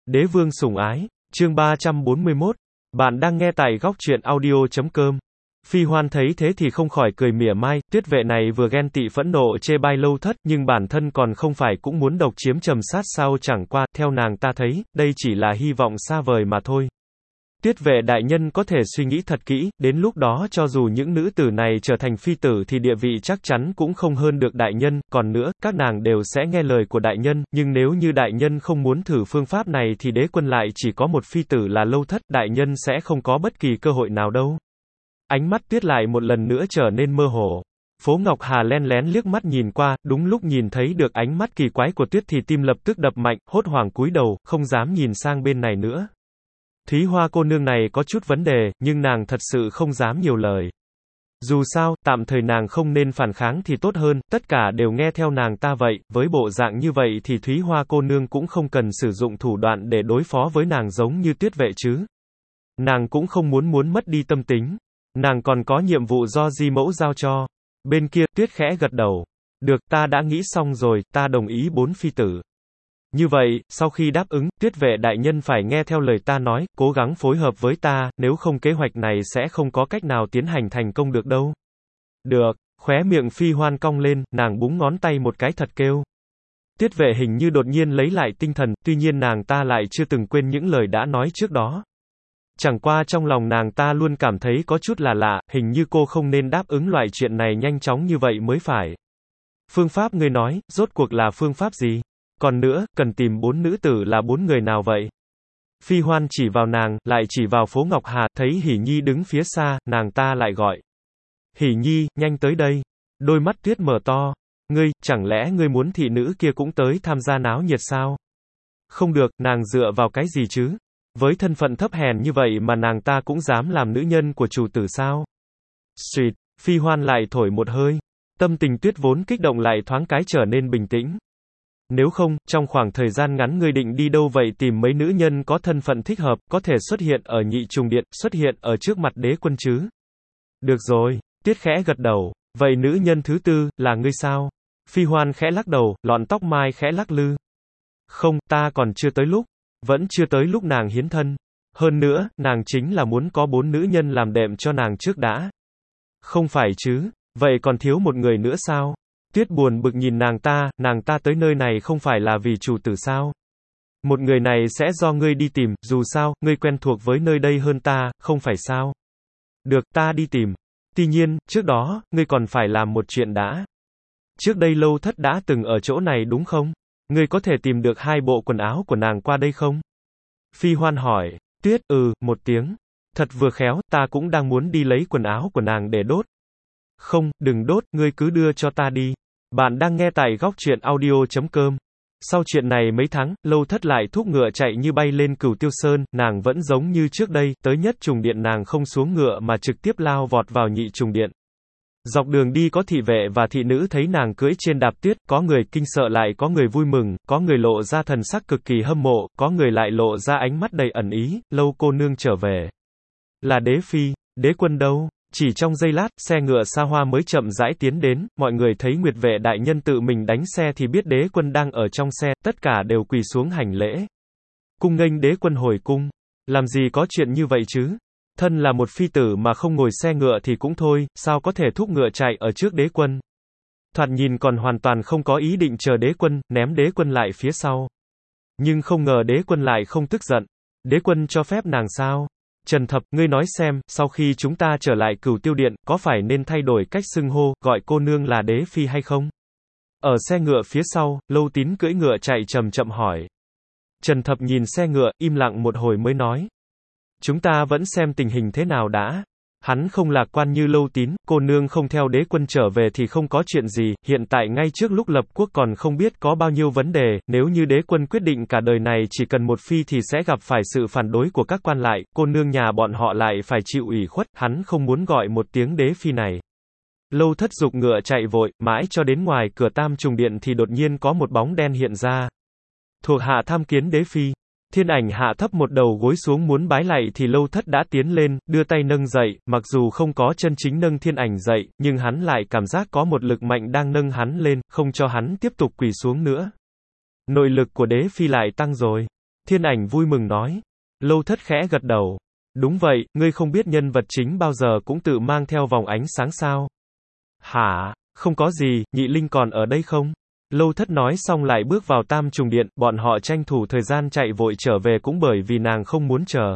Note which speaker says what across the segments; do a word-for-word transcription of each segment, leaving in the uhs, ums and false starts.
Speaker 1: Đế vương sủng ái, chương ba trăm bốn mươi mốt. Bạn đang nghe tại góc truyện audio chấm com. Phi Hoan thấy thế thì không khỏi cười mỉa mai, Tuyết vệ này vừa ghen tị phẫn nộ chê bai Lâu Thất, nhưng bản thân còn không phải cũng muốn độc chiếm trầm sát sao, chẳng qua, theo nàng ta thấy, đây chỉ là hy vọng xa vời mà thôi. Tuyết vệ đại nhân có thể suy nghĩ thật kỹ, đến lúc đó cho dù những nữ tử này trở thành phi tử thì địa vị chắc chắn cũng không hơn được đại nhân, còn nữa, các nàng đều sẽ nghe lời của đại nhân, nhưng nếu như đại nhân không muốn thử phương pháp này thì đế quân lại chỉ có một phi tử là Lâu Thất, đại nhân sẽ không có bất kỳ cơ hội nào đâu. Ánh mắt Tuyết lại một lần nữa trở nên mơ hồ. Phố Ngọc Hà len lén liếc mắt nhìn qua, đúng lúc nhìn thấy được ánh mắt kỳ quái của Tuyết thì tim lập tức đập mạnh, hốt hoảng cúi đầu, không dám nhìn sang bên này nữa. Thúy Hoa cô nương này có chút vấn đề, nhưng nàng thật sự không dám nhiều lời. Dù sao, tạm thời nàng không nên phản kháng thì tốt hơn, tất cả đều nghe theo nàng ta vậy, với bộ dạng như vậy thì Thúy Hoa cô nương cũng không cần sử dụng thủ đoạn để đối phó với nàng giống như Tuyết vệ chứ. Nàng cũng không muốn muốn mất đi tâm tính. Nàng còn có nhiệm vụ do Di Mẫu giao cho. Bên kia, Tuyết khẽ gật đầu. Được, ta đã nghĩ xong rồi, ta đồng ý bốn phi tử. Như vậy, sau khi đáp ứng, Tuyết vệ đại nhân phải nghe theo lời ta nói, cố gắng phối hợp với ta, nếu không kế hoạch này sẽ không có cách nào tiến hành thành công được đâu. Được, khóe miệng Phi Hoan cong lên, nàng búng ngón tay một cái thật kêu. Tuyết vệ hình như đột nhiên lấy lại tinh thần, tuy nhiên nàng ta lại chưa từng quên những lời đã nói trước đó. Chẳng qua trong lòng nàng ta luôn cảm thấy có chút là lạ, hình như cô không nên đáp ứng loại chuyện này nhanh chóng như vậy mới phải. Phương pháp ngươi nói, rốt cuộc là phương pháp gì? Còn nữa, cần tìm bốn nữ tử là bốn người nào vậy? Phi Hoan chỉ vào nàng, lại chỉ vào phố Ngọc Hà, thấy Hỷ Nhi đứng phía xa, nàng ta lại gọi. Hỷ Nhi, nhanh tới đây. Đôi mắt Tuyết mở to. Ngươi, chẳng lẽ ngươi muốn thị nữ kia cũng tới tham gia náo nhiệt sao? Không được, nàng dựa vào cái gì chứ? Với thân phận thấp hèn như vậy mà nàng ta cũng dám làm nữ nhân của chủ tử sao? Xuyệt, Phi Hoan lại thổi một hơi. Tâm tình Tuyết vốn kích động lại thoáng cái trở nên bình tĩnh. Nếu không, trong khoảng thời gian ngắn ngươi định đi đâu vậy, tìm mấy nữ nhân có thân phận thích hợp, có thể xuất hiện ở nhị trùng điện, xuất hiện ở trước mặt đế quân chứ? Được rồi, Tuyết khẽ gật đầu. Vậy nữ nhân thứ tư, là ngươi sao? Phi Hoan khẽ lắc đầu, lọn tóc mai khẽ lắc lư. Không, ta còn chưa tới lúc. Vẫn chưa tới lúc nàng hiến thân. Hơn nữa, nàng chính là muốn có bốn nữ nhân làm đệm cho nàng trước đã. Không phải chứ, vậy còn thiếu một người nữa sao? Tuyết buồn bực nhìn nàng ta, nàng ta tới nơi này không phải là vì chủ tử sao? Một người này sẽ do ngươi đi tìm, dù sao, ngươi quen thuộc với nơi đây hơn ta, không phải sao? Được, ta đi tìm. Tuy nhiên, trước đó, ngươi còn phải làm một chuyện đã. Trước đây Lâu Thất đã từng ở chỗ này đúng không? Ngươi có thể tìm được hai bộ quần áo của nàng qua đây không? Phi Hoan hỏi. Tuyết, ừ, một tiếng. Thật vừa khéo, ta cũng đang muốn đi lấy quần áo của nàng để đốt. Không, đừng đốt, ngươi cứ đưa cho ta đi. Bạn đang nghe tại góc truyện audio chấm com. Sau chuyện này mấy tháng, Lâu Thất lại thúc ngựa chạy như bay lên Cửu Tiêu Sơn, nàng vẫn giống như trước đây, tới nhất trùng điện nàng không xuống ngựa mà trực tiếp lao vọt vào nhị trùng điện. Dọc đường đi có thị vệ và thị nữ thấy nàng cưỡi trên đạp tuyết, có người kinh sợ lại có người vui mừng, có người lộ ra thần sắc cực kỳ hâm mộ, có người lại lộ ra ánh mắt đầy ẩn ý, Lâu cô nương trở về. Là đế phi, đế quân đâu? Chỉ trong giây lát, xe ngựa xa hoa mới chậm rãi tiến đến, mọi người thấy Nguyệt vệ đại nhân tự mình đánh xe thì biết đế quân đang ở trong xe, tất cả đều quỳ xuống hành lễ. Cung nghênh đế quân hồi cung. Làm gì có chuyện như vậy chứ? Thân là một phi tử mà không ngồi xe ngựa thì cũng thôi, sao có thể thúc ngựa chạy ở trước đế quân? Thoạt nhìn còn hoàn toàn không có ý định chờ đế quân, ném đế quân lại phía sau. Nhưng không ngờ đế quân lại không tức giận. Đế quân cho phép nàng sao? Trần Thập, ngươi nói xem, sau khi chúng ta trở lại Cửu Tiêu Điện, có phải nên thay đổi cách xưng hô, gọi cô nương là đế phi hay không? Ở xe ngựa phía sau, Lâu Tín cưỡi ngựa chạy chậm chậm hỏi. Trần Thập nhìn xe ngựa, im lặng một hồi mới nói. Chúng ta vẫn xem tình hình thế nào đã. Hắn không lạc quan như Lâu Tín, cô nương không theo đế quân trở về thì không có chuyện gì, hiện tại ngay trước lúc lập quốc còn không biết có bao nhiêu vấn đề, nếu như đế quân quyết định cả đời này chỉ cần một phi thì sẽ gặp phải sự phản đối của các quan lại, cô nương nhà bọn họ lại phải chịu ủy khuất, hắn không muốn gọi một tiếng đế phi này. Lâu Thất giục ngựa chạy vội, mãi cho đến ngoài cửa tam trùng điện thì đột nhiên có một bóng đen hiện ra. Thuộc hạ tham kiến đế phi. Thiên ảnh hạ thấp một đầu gối xuống muốn bái lạy thì Lâu Thất đã tiến lên, đưa tay nâng dậy, mặc dù không có chân chính nâng thiên ảnh dậy, nhưng hắn lại cảm giác có một lực mạnh đang nâng hắn lên, không cho hắn tiếp tục quỳ xuống nữa. Nội lực của đế phi lại tăng rồi. Thiên Ảnh vui mừng nói. Lâu Thất khẽ gật đầu. Đúng vậy, ngươi không biết nhân vật chính bao giờ cũng tự mang theo vòng ánh sáng sao? Hả? Không có gì, Nhị Linh còn ở đây không? Lâu Thất nói xong lại bước vào Tam Trùng Điện, bọn họ tranh thủ thời gian chạy vội trở về cũng bởi vì nàng không muốn chờ.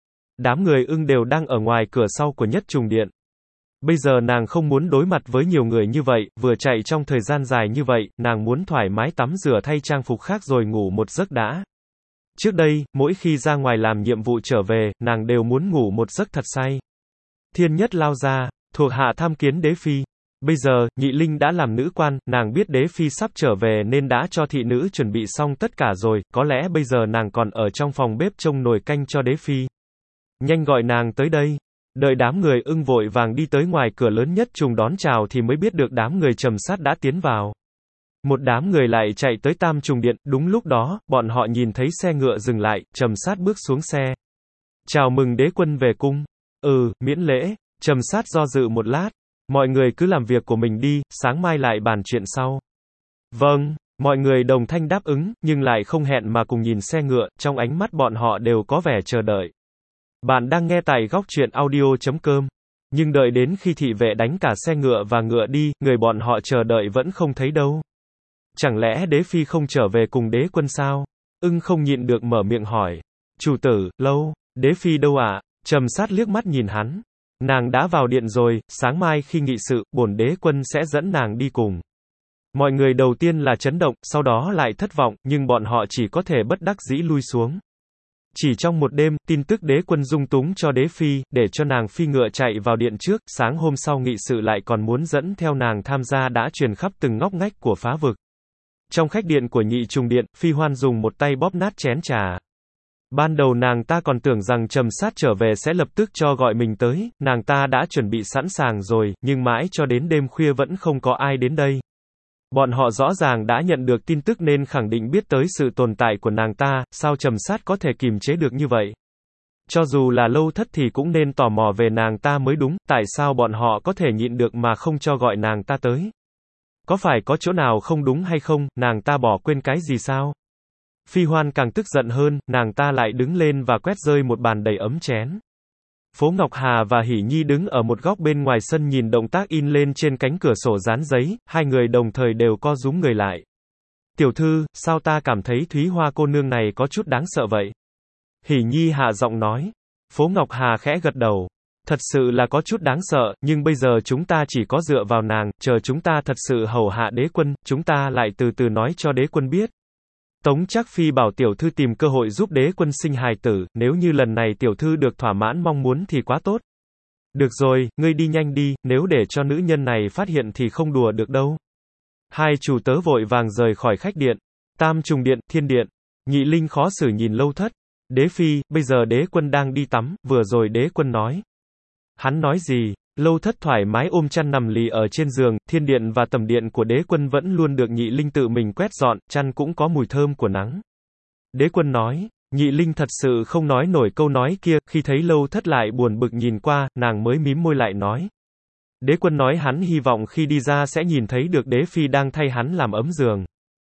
Speaker 1: Đám người ưng đều đang ở ngoài cửa sau của Nhất Trùng Điện. Bây giờ nàng không muốn đối mặt với nhiều người như vậy, vừa chạy trong thời gian dài như vậy, nàng muốn thoải mái tắm rửa thay trang phục khác rồi ngủ một giấc đã. Trước đây, mỗi khi ra ngoài làm nhiệm vụ trở về, nàng đều muốn ngủ một giấc thật say. Thiên Nhất lao ra, thuộc hạ tham kiến đế phi. Bây giờ, Nhị Linh đã làm nữ quan, nàng biết đế phi sắp trở về nên đã cho thị nữ chuẩn bị xong tất cả rồi, có lẽ bây giờ nàng còn ở trong phòng bếp trông nồi canh cho đế phi. Nhanh gọi nàng tới đây. Đợi đám người ưng vội vàng đi tới ngoài cửa lớn Nhất Trùng đón chào thì mới biết được đám người Trầm Sát đã tiến vào. Một đám người lại chạy tới Tam Trùng Điện, đúng lúc đó, bọn họ nhìn thấy xe ngựa dừng lại, Trầm Sát bước xuống xe. Chào mừng đế quân về cung. Ừ, miễn lễ. Trầm Sát do dự một lát. Mọi người cứ làm việc của mình đi, sáng mai lại bàn chuyện sau. Vâng, mọi người đồng thanh đáp ứng, nhưng lại không hẹn mà cùng nhìn xe ngựa, trong ánh mắt bọn họ đều có vẻ chờ đợi. Bạn đang nghe tại góc truyện audio chấm com. Nhưng đợi đến khi thị vệ đánh cả xe ngựa và ngựa đi, người bọn họ chờ đợi vẫn không thấy đâu. Chẳng lẽ đế phi không trở về cùng đế quân sao? Ưng không nhịn được mở miệng hỏi. Chủ tử, lâu, đế phi đâu ạ? À? Trầm Sát liếc mắt nhìn hắn. Nàng đã vào điện rồi, sáng mai khi nghị sự, bổn đế quân sẽ dẫn nàng đi cùng. Mọi người đầu tiên là chấn động, sau đó lại thất vọng, nhưng bọn họ chỉ có thể bất đắc dĩ lui xuống. Chỉ trong một đêm, tin tức đế quân dung túng cho đế phi, để cho nàng phi ngựa chạy vào điện trước, sáng hôm sau nghị sự lại còn muốn dẫn theo nàng tham gia đã truyền khắp từng ngóc ngách của phá vực. Trong khách điện của Nhị Trùng Điện, Phi Hoan dùng một tay bóp nát chén trà. Ban đầu nàng ta còn tưởng rằng Trầm Sát trở về sẽ lập tức cho gọi mình tới, nàng ta đã chuẩn bị sẵn sàng rồi, nhưng mãi cho đến đêm khuya vẫn không có ai đến đây. Bọn họ rõ ràng đã nhận được tin tức nên khẳng định biết tới sự tồn tại của nàng ta, sao Trầm Sát có thể kìm chế được như vậy? Cho dù là Lâu Thất thì cũng nên tò mò về nàng ta mới đúng, tại sao bọn họ có thể nhịn được mà không cho gọi nàng ta tới? Có phải có chỗ nào không đúng hay không, nàng ta bỏ quên cái gì sao? Phi Hoan càng tức giận hơn, nàng ta lại đứng lên và quét rơi một bàn đầy ấm chén. Phố Ngọc Hà và Hỷ Nhi đứng ở một góc bên ngoài sân nhìn động tác in lên trên cánh cửa sổ dán giấy, hai người đồng thời đều co rúm người lại. Tiểu thư, sao ta cảm thấy Thúy Hoa cô nương này có chút đáng sợ vậy? Hỷ Nhi hạ giọng nói. Phố Ngọc Hà khẽ gật đầu. Thật sự là có chút đáng sợ, nhưng bây giờ chúng ta chỉ có dựa vào nàng, chờ chúng ta thật sự hầu hạ đế quân, chúng ta lại từ từ nói cho đế quân biết. Tống Trác Phi bảo tiểu thư tìm cơ hội giúp đế quân sinh hài tử, nếu như lần này tiểu thư được thỏa mãn mong muốn thì quá tốt. Được rồi, ngươi đi nhanh đi, nếu để cho nữ nhân này phát hiện thì không đùa được đâu. Hai chủ tớ vội vàng rời khỏi khách điện. Tam Trùng Điện, Thiên Điện. Nhị Linh khó xử nhìn Lâu Thất. Đế phi, bây giờ đế quân đang đi tắm, vừa rồi đế quân nói. Hắn nói gì? Lâu Thất thoải mái ôm chăn nằm lì ở trên giường, thiên điện và tầm điện của đế quân vẫn luôn được Nhị Linh tự mình quét dọn, chăn cũng có mùi thơm của nắng. Đế quân nói, Nhị Linh thật sự không nói nổi câu nói kia, khi thấy Lâu Thất lại buồn bực nhìn qua, nàng mới mím môi lại nói. Đế quân nói hắn hy vọng khi đi ra sẽ nhìn thấy được đế phi đang thay hắn làm ấm giường.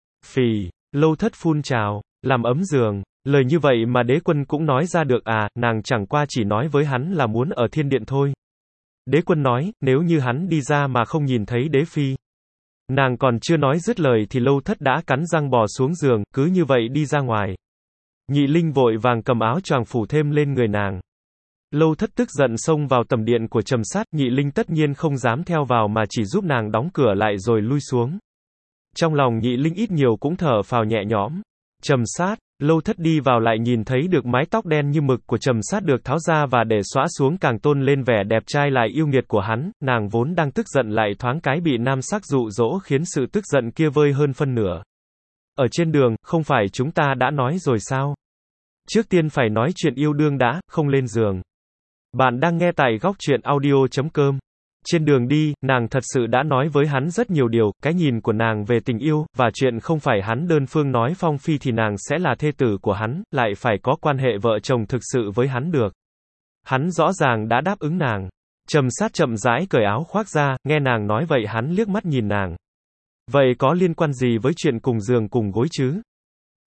Speaker 1: Phì, Lâu Thất phun trào, làm ấm giường, lời như vậy mà đế quân cũng nói ra được à, nàng chẳng qua chỉ nói với hắn là muốn ở thiên điện thôi. Đế quân nói, nếu như hắn đi ra mà không nhìn thấy đế phi. Nàng còn chưa nói dứt lời thì Lâu Thất đã cắn răng bò xuống giường, cứ như vậy đi ra ngoài. Nhị Linh vội vàng cầm áo choàng phủ thêm lên người nàng. Lâu Thất tức giận xông vào tầm điện của Trầm Sát, Nhị Linh tất nhiên không dám theo vào mà chỉ giúp nàng đóng cửa lại rồi lui xuống. Trong lòng Nhị Linh ít nhiều cũng thở phào nhẹ nhõm. Trầm Sát, Lâu Thất đi vào lại nhìn thấy được mái tóc đen như mực của Trầm Sát được tháo ra và để xõa xuống càng tôn lên vẻ đẹp trai lại yêu nghiệt của hắn, nàng vốn đang tức giận lại thoáng cái bị nam sắc dụ dỗ khiến sự tức giận kia vơi hơn phân nửa. Ở trên đường, không phải chúng ta đã nói rồi sao? Trước tiên phải nói chuyện yêu đương đã, không lên giường. Bạn đang nghe tại góc truyện audio chấm com. Trên đường đi, nàng thật sự đã nói với hắn rất nhiều điều, cái nhìn của nàng về tình yêu, và chuyện không phải hắn đơn phương nói phong phi thì nàng sẽ là thê tử của hắn, lại phải có quan hệ vợ chồng thực sự với hắn được. Hắn rõ ràng đã đáp ứng nàng. Trầm Sát chậm rãi cởi áo khoác ra, nghe nàng nói vậy hắn liếc mắt nhìn nàng. Vậy có liên quan gì với chuyện cùng giường cùng gối chứ?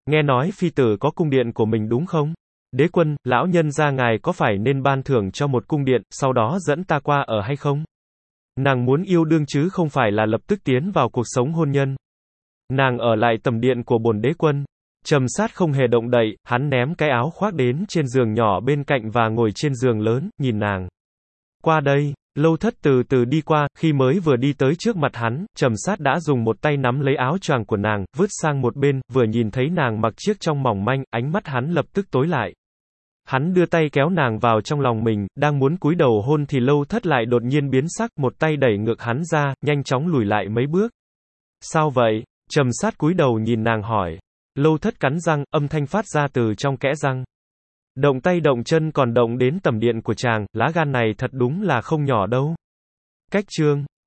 Speaker 1: Nghe nói phi tử có cung điện của mình đúng không? Đế quân, lão nhân gia ngài có phải nên ban thưởng cho một cung điện, sau đó dẫn ta qua ở hay không? Nàng muốn yêu đương chứ không phải là lập tức tiến vào cuộc sống hôn nhân. Nàng ở lại tầm điện của bổn đế quân. Trầm Sát không hề động đậy, hắn ném cái áo khoác đến trên giường nhỏ bên cạnh và ngồi trên giường lớn, nhìn nàng. Qua đây, Lâu Thất từ từ đi qua, khi mới vừa đi tới trước mặt hắn, Trầm Sát đã dùng một tay nắm lấy áo choàng của nàng, vứt sang một bên, vừa nhìn thấy nàng mặc chiếc trong mỏng manh, ánh mắt hắn lập tức tối lại. Hắn đưa tay kéo nàng vào trong lòng mình, đang muốn cúi đầu hôn thì Lâu Thất lại đột nhiên biến sắc, một tay đẩy ngược hắn ra, nhanh chóng lùi lại mấy bước. Sao vậy? Trầm Sát cúi đầu nhìn nàng hỏi. Lâu Thất cắn răng, âm thanh phát ra từ trong kẽ răng. Động tay động chân còn động đến tầm điện của chàng, lá gan này thật đúng là không nhỏ đâu. Cách chương